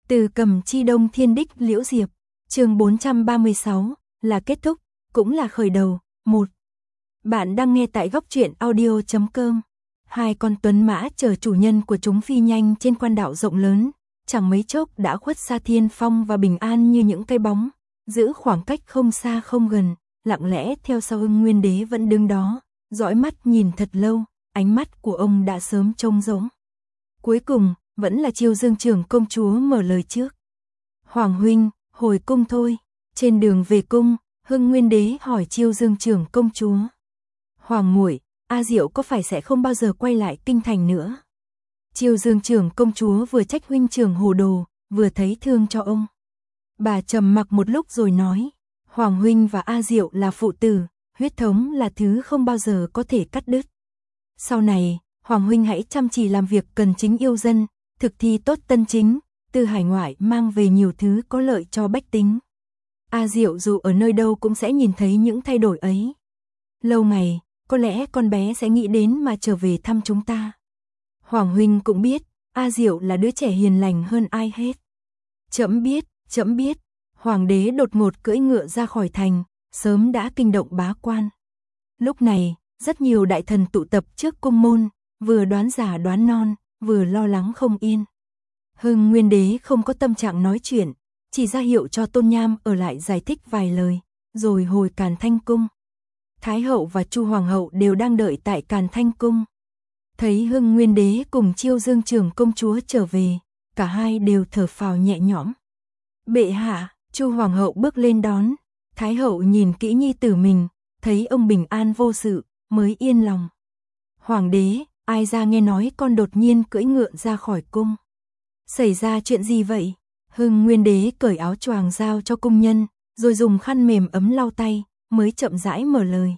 Từ Cầm Chi Đông Thiên Đích Liễu Diệp, chương 436, là kết thúc, cũng là khởi đầu. 1. Bạn đang nghe tại góc truyện audio.com. Hai con tuấn mã chờ chủ nhân của chúng phi nhanh trên quan đạo rộng lớn, chẳng mấy chốc đã khuất xa thiên phong và bình an như những cây bóng, giữ khoảng cách không xa không gần, lặng lẽ theo sau Hưng Nguyên Đế vẫn đứng đó, dõi mắt nhìn thật lâu, ánh mắt của ông đã sớm trông rỗng. Cuối cùng, vẫn là Chiêu Dương trưởng công chúa mở lời trước. Hoàng huynh, hồi cung thôi. Trên đường về cung, Hưng Nguyên Đế hỏi Chiêu Dương trưởng công chúa. Hoàng muội, A Diệu có phải sẽ không bao giờ quay lại kinh thành nữa? Chiêu Dương trưởng công chúa vừa trách huynh trưởng hồ đồ, vừa thấy thương cho ông. Bà trầm mặc một lúc rồi nói, Hoàng huynh và A Diệu là phụ tử, huyết thống là thứ không bao giờ có thể cắt đứt. Sau này, Hoàng huynh hãy chăm chỉ làm việc cần chính yêu dân, thực thi tốt tân chính, từ hải ngoại mang về nhiều thứ có lợi cho bách tính. A Diệu dù ở nơi đâu cũng sẽ nhìn thấy những thay đổi ấy. Lâu ngày, có lẽ con bé sẽ nghĩ đến mà trở về thăm chúng ta. Hoàng huynh cũng biết, A Diệu là đứa trẻ hiền lành hơn ai hết. Trẫm biết. Hoàng đế đột ngột cưỡi ngựa ra khỏi thành, sớm đã kinh động bá quan. Lúc này, rất nhiều đại thần tụ tập trước cung môn, vừa đoán giả đoán non, vừa lo lắng không yên. Hưng Nguyên Đế không có tâm trạng nói chuyện, chỉ ra hiệu cho Tôn Nham ở lại giải thích vài lời, rồi hồi Càn Thanh cung. Thái hậu và Chu hoàng hậu đều đang đợi tại Càn Thanh cung. Thấy Hưng Nguyên Đế cùng Chiêu Dương trưởng công chúa trở về, cả hai đều thở phào nhẹ nhõm. Bệ hạ, Chu hoàng hậu bước lên đón, Thái hậu nhìn kỹ nhi tử mình, thấy ông bình an vô sự, mới yên lòng. Hoàng đế, ai ra nghe nói con đột nhiên cưỡi ngựa ra khỏi cung. Xảy ra chuyện gì vậy? Hưng Nguyên Đế cởi áo choàng giao cho cung nhân, rồi dùng khăn mềm ấm lau tay, mới chậm rãi mở lời.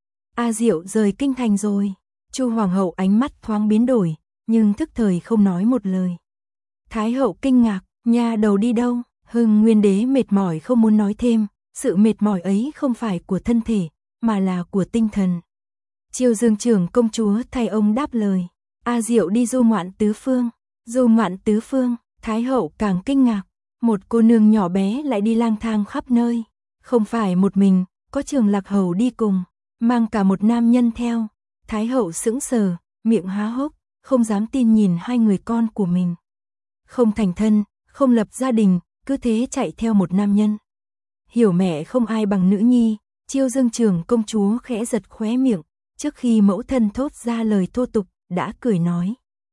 A Diệu rời kinh thành rồi. Chu hoàng hậu ánh mắt thoáng biến đổi, nhưng thức thời không nói một lời. Thái hậu kinh ngạc, nha đầu đi đâu? Hưng Nguyên Đế mệt mỏi không muốn nói thêm, sự mệt mỏi ấy không phải của thân thể, mà là của tinh thần. Chiêu Dương trưởng công chúa thay ông đáp lời. A Diệu đi du ngoạn tứ phương. Du ngoạn tứ phương, Thái hậu càng kinh ngạc. Một cô nương nhỏ bé lại đi lang thang khắp nơi. Không phải một mình, có Trường Lạc hầu đi cùng, mang cả một nam nhân theo. Thái hậu sững sờ, miệng há hốc, không dám tin nhìn hai người con của mình. Không thành thân, không lập gia đình, cứ thế chạy theo một nam nhân. Hiểu mẹ không ai bằng nữ nhi, Chiêu Dương trưởng công chúa khẽ giật khóe miệng. Trước khi mẫu thân thốt ra lời thô tục, đã cười nói.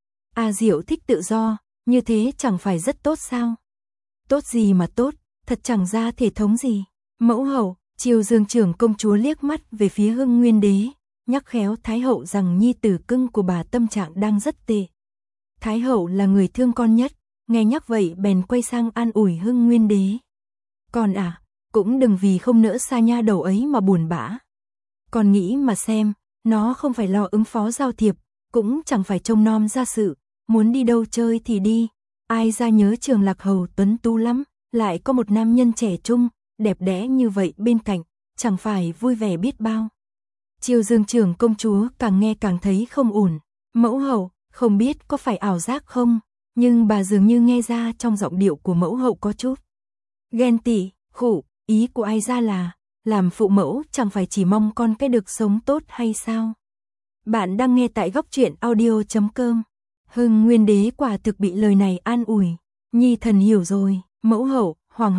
A Diệu thích tự do, như thế chẳng phải rất tốt sao? Tốt gì mà tốt, thật chẳng ra thể thống gì. Mẫu hậu, Chiêu Dương trưởng công chúa liếc mắt về phía Hưng Nguyên Đế, nhắc khéo Thái hậu rằng nhi tử cưng của bà tâm trạng đang rất tệ. Thái hậu là người thương con nhất, nghe nhắc vậy bèn quay sang an ủi Hưng Nguyên Đế. Con à, cũng đừng vì không nỡ xa nha đầu ấy mà buồn bã. Con nghĩ mà xem, nó không phải lo ứng phó giao thiệp, cũng chẳng phải trông nom gia sự, muốn đi đâu chơi thì đi. Ai ra nhớ Trường Lạc hầu tuấn tú lắm, lại có một nam nhân trẻ trung, đẹp đẽ như vậy bên cạnh, chẳng phải vui vẻ biết bao. Chiêu Dương trưởng công chúa càng nghe càng thấy không ổn. Mẫu hậu, không biết có phải ảo giác không, nhưng bà dường như nghe ra trong giọng điệu của mẫu hậu có chút ghen tị, khổ, ý của ai ra là, làm phụ mẫu chẳng phải chỉ mong con cái được sống tốt hay sao? Bạn đang nghe tại góc truyện audio.com. Hưng Nguyên Đế quả thực bị lời này an ủi. Nhi thần hiểu rồi, mẫu hậu,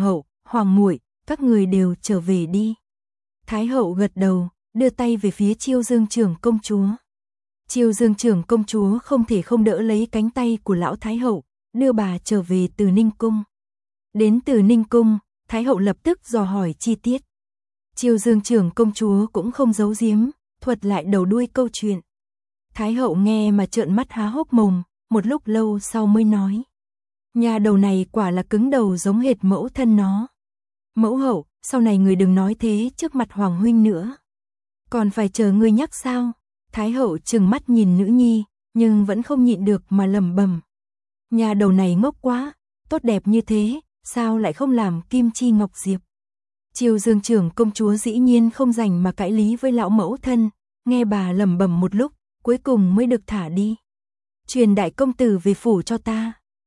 hoàng muội, các người đều trở về đi. Thái hậu gật đầu, đưa tay về phía Chiêu Dương trưởng công chúa. Chiêu Dương trưởng công chúa không thể không đỡ lấy cánh tay của lão Thái hậu, đưa bà trở về Từ Ninh cung. Đến Từ Ninh cung, Thái hậu lập tức dò hỏi chi tiết. Chiêu Dương trưởng công chúa cũng không giấu giếm, thuật lại đầu đuôi câu chuyện. Thái hậu nghe mà trợn mắt há hốc mồm, một lúc lâu sau mới nói. Nhà đầu này quả là cứng đầu giống hệt mẫu thân nó. Mẫu hậu, sau này người đừng nói thế trước mặt Hoàng huynh nữa. Còn phải chờ người nhắc sao? Thái hậu trừng mắt nhìn nữ nhi, nhưng vẫn không nhịn được mà lẩm bẩm. Nhà đầu này ngốc quá, tốt đẹp như thế, sao lại không làm kim chi ngọc diệp? Chiêu Dương trưởng công chúa dĩ nhiên không rảnh mà cãi lý với lão mẫu thân, nghe bà lẩm bẩm một lúc, cuối cùng mới được thả đi. Truyền đại công tử về phủ cho ta.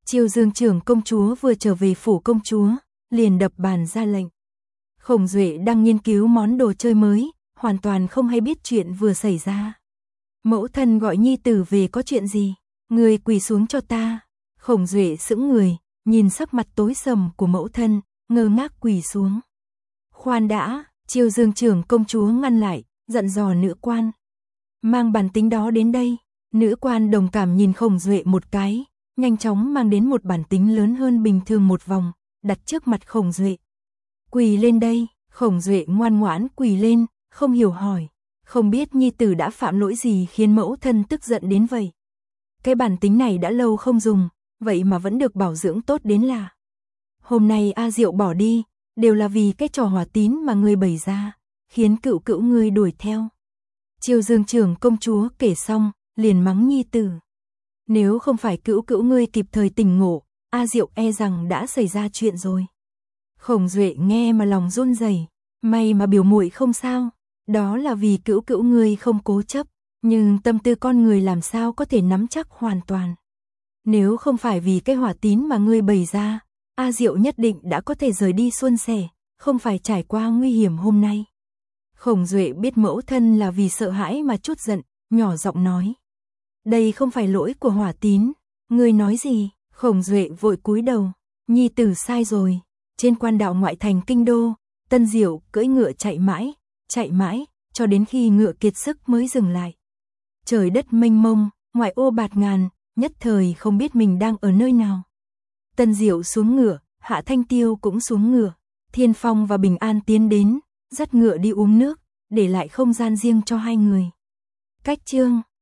Chiêu Dương trưởng công chúa vừa trở về phủ công chúa, liền đập bàn ra lệnh. Khổng Duệ đang nghiên cứu món đồ chơi mới, hoàn toàn không hay biết chuyện vừa xảy ra. Mẫu thân gọi nhi tử về có chuyện gì? Người quỳ xuống cho ta. Khổng Duệ sững người, nhìn sắc mặt tối sầm của mẫu thân, ngơ ngác quỳ xuống. Khoan đã, Chiêu Dương trưởng công chúa ngăn lại, dặn dò nữ quan. Mang bản tính đó đến đây. Nữ quan đồng cảm nhìn Khổng Duệ một cái, nhanh chóng mang đến một bản tính lớn hơn bình thường một vòng, đặt trước mặt Khổng Duệ. Quỳ lên đây. Khổng Duệ ngoan ngoãn quỳ lên, không hiểu hỏi. Không biết nhi tử đã phạm lỗi gì khiến mẫu thân tức giận đến vậy. Cái bản tính này đã lâu không dùng, vậy mà vẫn được bảo dưỡng tốt đến lạ. Hôm nay A Diệu bỏ đi, đều là vì cái trò hỏa tín mà ngươi bày ra, khiến cựu cữu ngươi đuổi theo. Chiêu Dương trưởng công chúa kể xong, liền mắng nhi tử. Nếu không phải cữu cữu ngươi kịp thời tỉnh ngộ, A Diệu e rằng đã xảy ra chuyện rồi. Khổng Duệ nghe mà lòng run rẩy, may mà biểu muội không sao, đó là vì cữu cữu ngươi không cố chấp, nhưng tâm tư con người làm sao có thể nắm chắc hoàn toàn. Nếu không phải vì cái hỏa tín mà ngươi bày ra, A Diệu nhất định đã có thể rời đi suôn sẻ, không phải trải qua nguy hiểm hôm nay. Khổng Duệ biết mẫu thân là vì sợ hãi mà chút giận, nhỏ giọng nói. Đây không phải lỗi của hỏa tín, ngươi nói gì? Khổng Duệ vội cúi đầu, nhi tử sai rồi. Trên quan đạo ngoại thành kinh đô, Tân Diệu cưỡi ngựa chạy mãi, cho đến khi ngựa kiệt sức mới dừng lại. Trời đất mênh mông, ngoại ô bạt ngàn, nhất thời không biết mình đang ở nơi nào. Tân Diệu xuống ngựa, Hạ Thanh Tiêu cũng xuống ngựa, Thiên Phong và Bình An tiến đến, dắt ngựa đi uống nước, để lại không gian riêng cho hai người. Cách chương